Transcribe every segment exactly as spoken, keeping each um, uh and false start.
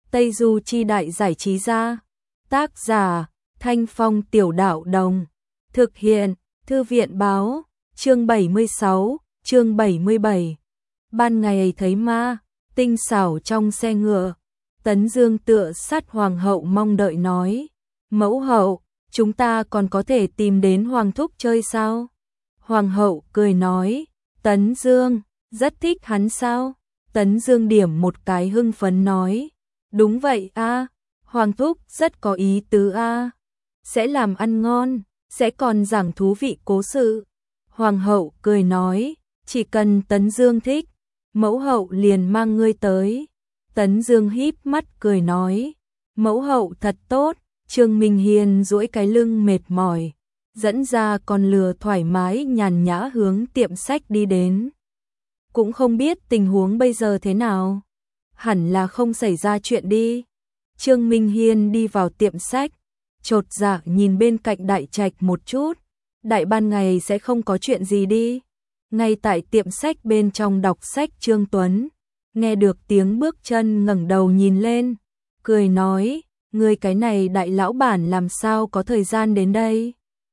Tây Du Chi Đại Giải Trí Gia. Tác giả Thanh Phong Tiểu Đạo Đồng. Thực hiện Thư viện Báo. Chương bảy mươi sáu, chương bảy mươi bảy. Ban ngày thấy ma, tinh xảo trong xe ngựa. Tấn Dương tựa sát hoàng hậu mong đợi nói. Mẫu hậu, chúng ta còn có thể tìm đến hoàng thúc chơi sao? Hoàng hậu cười nói. Tấn Dương, rất thích hắn sao? Tấn Dương điểm một cái hưng phấn nói. Đúng vậy a, hoàng thúc rất có ý tứ a, sẽ làm ăn ngon, sẽ còn giảng thú vị cố sự. Hoàng hậu cười nói, chỉ cần Tấn Dương thích, mẫu hậu liền mang ngươi tới. Tấn Dương híp mắt cười nói, mẫu hậu thật tốt. Trương Minh Hiên duỗi cái lưng mệt mỏi, dẫn ra con lừa thoải mái nhàn nhã hướng tiệm sách đi đến. Cũng không biết tình huống bây giờ thế nào, hẳn là không xảy ra chuyện đi. Trương Minh Hiên đi vào tiệm sách, chột dạ nhìn bên cạnh đại trạch một chút, đại ban ngày sẽ không có chuyện gì đi. Ngay tại tiệm sách bên trong đọc sách Trương Tuấn, nghe được tiếng bước chân ngẩng đầu nhìn lên, cười nói, người cái này đại lão bản làm sao có thời gian đến đây.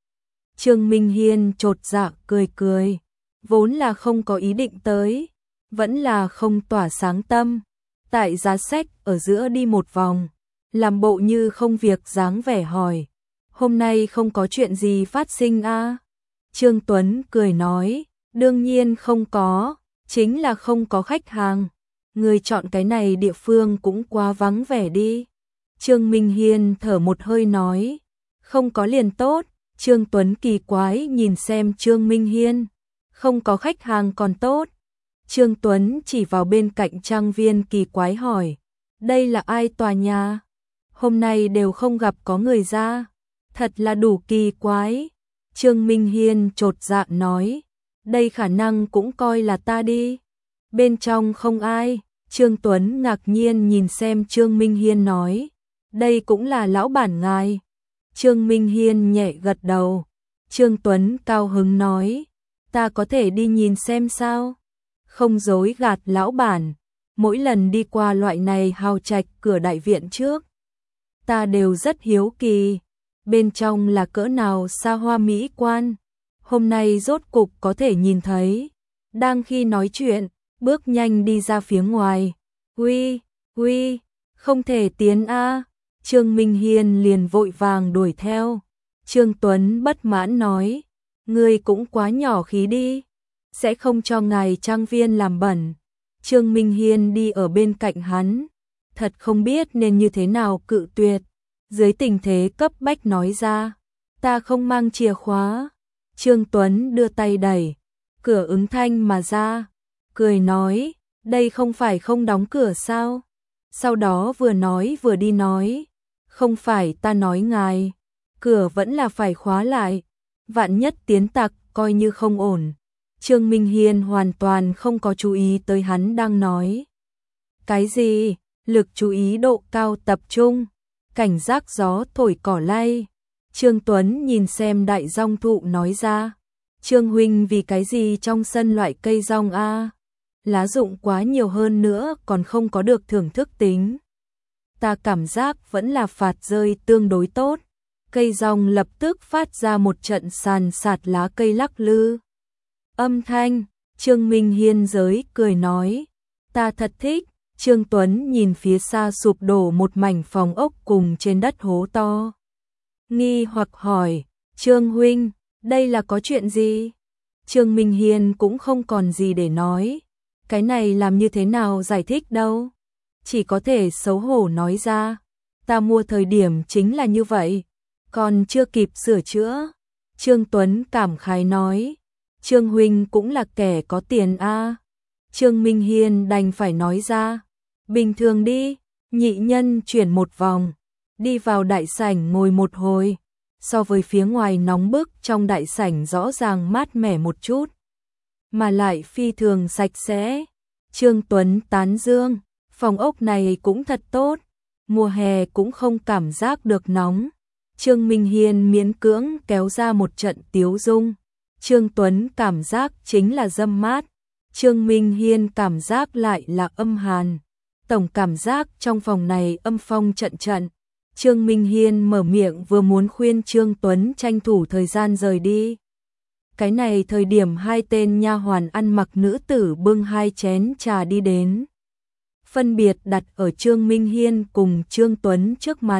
Trương Minh Hiên chột dạ cười cười, vốn là không có ý định tới, vẫn là không tỏa sáng tâm. Tại giá sách ở giữa đi một vòng, làm bộ như không việc dáng vẻ hỏi, hôm nay không có chuyện gì phát sinh a? À? Trương Tuấn cười nói, đương nhiên không có, chính là không có khách hàng. Người chọn cái này địa phương cũng quá vắng vẻ đi. Trương Minh Hiên thở một hơi nói, không có liền tốt. Trương Tuấn kỳ quái nhìn xem Trương Minh Hiên, không có khách hàng còn tốt. Trương Tuấn chỉ vào bên cạnh trang viên kỳ quái hỏi, đây là ai tòa nhà? Hôm nay đều không gặp có người ra, thật là đủ kỳ quái. Trương Minh Hiên chột dạ nói, đây khả năng cũng coi là ta đi. Bên trong không ai. Trương Tuấn ngạc nhiên nhìn xem Trương Minh Hiên nói, đây cũng là lão bản ngài. Trương Minh Hiên nhẹ gật đầu. Trương Tuấn cao hứng nói, ta có thể đi nhìn xem sao? Không dối gạt lão bản, mỗi lần đi qua loại này hào trạch cửa đại viện trước, ta đều rất hiếu kỳ, bên trong là cỡ nào xa hoa mỹ quan. Hôm nay rốt cục có thể nhìn thấy. Đang khi nói chuyện, bước nhanh đi ra phía ngoài. Uy, uy, không thể tiến a. Trương Minh Hiên liền vội vàng đuổi theo. Trương Tuấn bất mãn nói, ngươi cũng quá nhỏ khí đi, sẽ không cho ngài trang viên làm bẩn. Trương Minh Hiên đi ở bên cạnh hắn, thật không biết nên như thế nào cự tuyệt. Dưới tình thế cấp bách nói ra, ta không mang chìa khóa. Trương Tuấn đưa tay đẩy, cửa ứng thanh mà ra, cười nói, đây không phải không đóng cửa sao? Sau đó vừa nói vừa đi nói, không phải ta nói ngài, cửa vẫn là phải khóa lại, vạn nhất tiến tặc coi như không ổn. Trương Minh Hiên hoàn toàn không có chú ý tới hắn đang nói cái gì, lực chú ý độ cao tập trung, cảnh giác gió thổi cỏ lay. Trương Tuấn nhìn xem đại dong thụ nói ra, Trương huynh vì cái gì trong sân loại cây dong a? Lá rụng quá nhiều hơn nữa còn không có được thưởng thức tính. Ta cảm giác vẫn là phạt rơi tương đối tốt. Cây dong lập tức phát ra một trận sàn sạt lá cây lắc lư âm thanh. Trương Minh Hiên giới cười nói, ta thật thích. Trương Tuấn nhìn phía xa sụp đổ một mảnh phòng ốc cùng trên đất hố to, nghi hoặc hỏi, Trương huynh, đây là có chuyện gì? Trương Minh Hiên cũng không còn gì để nói, cái này làm như thế nào giải thích đâu, chỉ có thể xấu hổ nói ra, ta mua thời điểm chính là như vậy, còn chưa kịp sửa chữa. Trương Tuấn cảm khái nói, Trương huynh cũng là kẻ có tiền a. Trương Minh Hiên đành phải nói ra, bình thường đi. Nhị nhân chuyển một vòng, đi vào đại sảnh ngồi một hồi, so với phía ngoài nóng bức trong đại sảnh rõ ràng mát mẻ một chút, mà lại phi thường sạch sẽ. Trương Tuấn tán dương, phòng ốc này cũng thật tốt, mùa hè cũng không cảm giác được nóng. Trương Minh Hiên miễn cưỡng kéo ra một trận tiếu dung. Trương Tuấn cảm giác chính là dâm mát, Trương Minh Hiên cảm giác lại là âm hàn. Tổng cảm giác trong phòng này âm phong trận trận. Trương Minh Hiên mở miệng vừa muốn khuyên Trương Tuấn tranh thủ thời gian rời đi. Cái này thời điểm hai tên nha hoàn ăn mặc nữ tử bưng hai chén trà đi đến. Phân biệt đặt ở Trương Minh Hiên cùng Trương Tuấn trước mặt.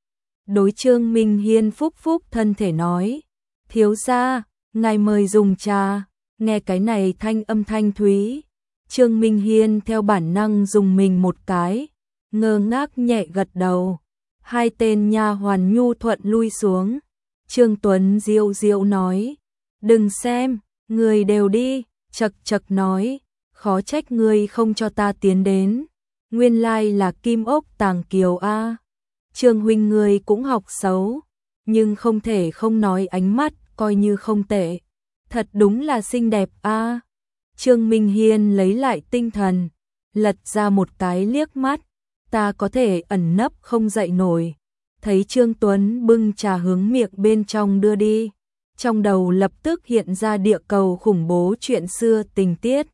Đối Trương Minh Hiên phúc phúc thân thể nói. Thiếu gia, ngài mời dùng trà. Nghe cái này thanh âm thanh thúy. Trương Minh Hiên theo bản năng dùng mình một cái. Ngơ ngác nhẹ gật đầu. Hai tên nha hoàn nhu thuận lui xuống. Trương Tuấn diệu diệu nói. Đừng xem, người đều đi. Chật chật nói. Khó trách người không cho ta tiến đến. Nguyên lai là Kim Ốc Tàng Kiều a. Trương huynh người cũng học xấu, nhưng không thể không nói ánh mắt coi như không tệ. Thật đúng là xinh đẹp a. Trương Minh Hiên lấy lại tinh thần, lật ra một cái liếc mắt, ta có thể ẩn nấp không dậy nổi. Thấy Trương Tuấn bưng trà hướng miệng bên trong đưa đi, trong đầu lập tức hiện ra địa cầu khủng bố chuyện xưa tình tiết.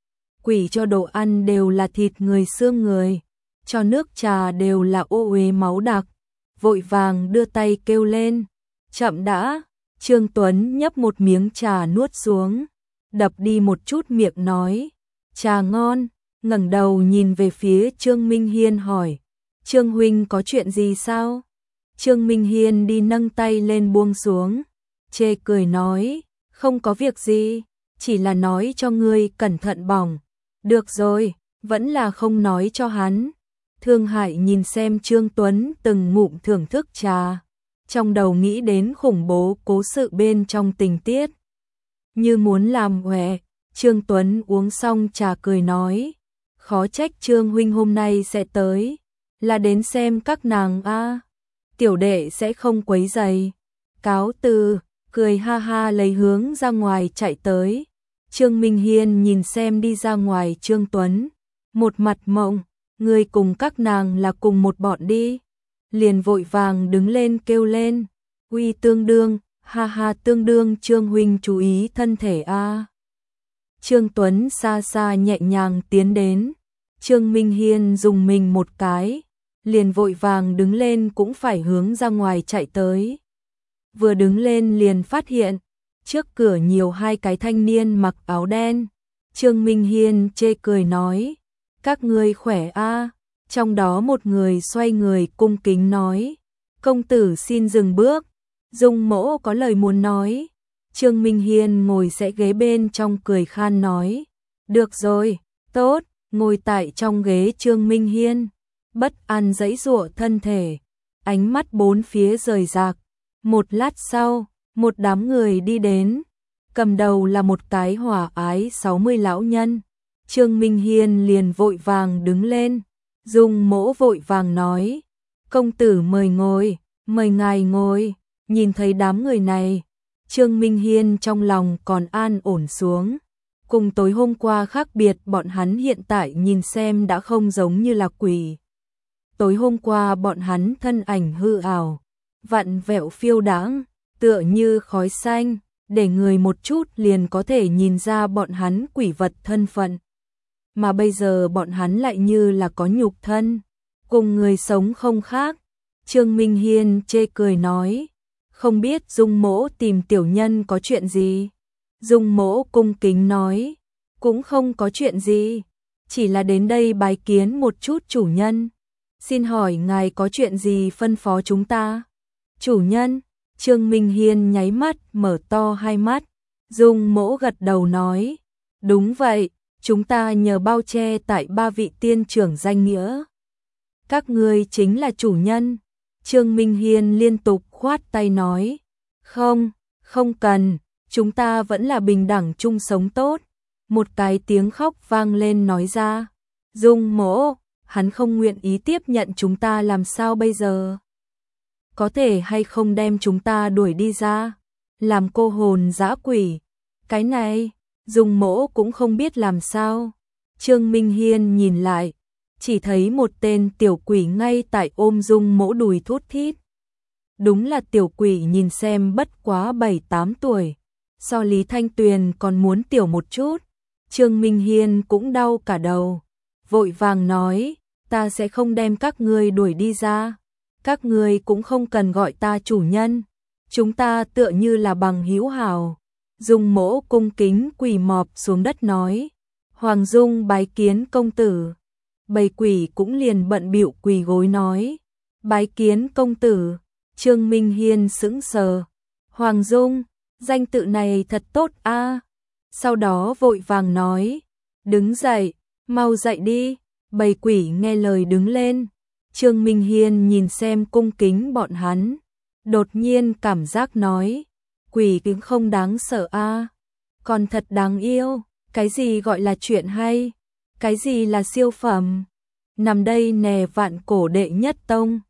Quỷ cho đồ ăn đều là thịt người xương người, cho nước trà đều là ô uế máu đặc. Vội vàng đưa tay kêu lên, chậm đã. Trương Tuấn nhấp một miếng trà nuốt xuống, đập đi một chút miệng nói, trà ngon. Ngẩng đầu nhìn về phía Trương Minh Hiên hỏi, Trương huynh có chuyện gì sao? Trương Minh Hiên đi nâng tay lên buông xuống, chê cười nói, không có việc gì, chỉ là nói cho ngươi cẩn thận bỏng. Được rồi, vẫn là không nói cho hắn. Thương Hải nhìn xem Trương Tuấn từng ngụm thưởng thức trà, trong đầu nghĩ đến khủng bố cố sự bên trong tình tiết. Như muốn làm hoè, Trương Tuấn uống xong trà cười nói, khó trách Trương huynh hôm nay sẽ tới, là đến xem các nàng a. Tiểu đệ sẽ không quấy rầy. Cáo từ, cười ha ha lấy hướng ra ngoài chạy tới. Trương Minh Hiên nhìn xem đi ra ngoài Trương Tuấn, một mặt mộng, người cùng các nàng là cùng một bọn đi. Liền vội vàng đứng lên kêu lên, uy tương đương, ha ha tương đương Trương huynh chú ý thân thể a. Trương Tuấn xa xa nhẹ nhàng tiến đến, Trương Minh Hiên dùng mình một cái, liền vội vàng đứng lên cũng phải hướng ra ngoài chạy tới. Vừa đứng lên liền phát hiện, trước cửa nhiều hai cái thanh niên mặc áo đen. Trương Minh Hiên chê cười nói, các ngươi khỏe a. Trong đó một người xoay người cung kính nói, công tử xin dừng bước, Dung mỗ có lời muốn nói. Trương Minh Hiên ngồi sẽ ghế bên trong cười khan nói, được rồi, tốt. Ngồi tại trong ghế Trương Minh Hiên, bất an giãy giụa thân thể, ánh mắt bốn phía rời rạc. Một lát sau, một đám người đi đến, cầm đầu là một cái hòa ái sáu mươi lão nhân. Trương Minh Hiên liền vội vàng đứng lên, Dung mỗ vội vàng nói, công tử mời ngồi, mời ngài ngồi. Nhìn thấy đám người này, Trương Minh Hiên trong lòng còn an ổn xuống. Cùng tối hôm qua khác biệt, bọn hắn hiện tại nhìn xem đã không giống như là quỷ. Tối hôm qua bọn hắn thân ảnh hư ảo, vặn vẹo phiêu đãng, tựa như khói xanh, để người một chút liền có thể nhìn ra bọn hắn quỷ vật thân phận. Mà bây giờ bọn hắn lại như là có nhục thân, cùng người sống không khác. Trương Minh Hiên chê cười nói, không biết Dung mỗ tìm tiểu nhân có chuyện gì? Dung mỗ cung kính nói, cũng không có chuyện gì, chỉ là đến đây bái kiến một chút chủ nhân. Xin hỏi ngài có chuyện gì phân phó chúng ta? Chủ nhân, Trương Minh Hiên nháy mắt mở to hai mắt. Dung mỗ gật đầu nói, đúng vậy, chúng ta nhờ bao che tại ba vị tiên trưởng danh nghĩa. Các ngươi chính là chủ nhân. Trương Minh Hiên liên tục khoát tay nói, không, không cần, chúng ta vẫn là bình đẳng chung sống tốt. Một cái tiếng khóc vang lên nói ra, Dung mỗ, hắn không nguyện ý tiếp nhận chúng ta làm sao bây giờ? Có thể hay không đem chúng ta đuổi đi ra, làm cô hồn dã quỷ? Cái này, Dung mỗ cũng không biết làm sao. Trương Minh Hiên nhìn lại, chỉ thấy một tên tiểu quỷ ngay tại ôm Dung mỗ đùi thút thít. Đúng là tiểu quỷ nhìn xem bất quá bảy tám tuổi, so Lý Thanh Tuyền còn muốn tiểu một chút. Trương Minh Hiên cũng đau cả đầu, vội vàng nói, ta sẽ không đem các ngươi đuổi đi ra. Các ngươi cũng không cần gọi ta chủ nhân. Chúng ta tựa như là bằng hữu hảo. Dung Mỗ cung kính quỳ mọp xuống đất nói. Hoàng Dung bái kiến công tử. Bầy quỷ cũng liền bận bịu quỳ gối nói. Bái kiến công tử. Trương Minh Hiên sững sờ. Hoàng Dung, danh tự này thật tốt a. Sau đó vội vàng nói. Đứng dậy, mau dậy đi. Bầy quỷ nghe lời đứng lên. Trương Minh Hiên nhìn xem cung kính bọn hắn. Đột nhiên cảm giác nói. Quỷ cũng không đáng sợ a, còn thật đáng yêu. Cái gì gọi là chuyện hay? Cái gì là siêu phẩm? Nằm đây nè vạn cổ đệ nhất tông.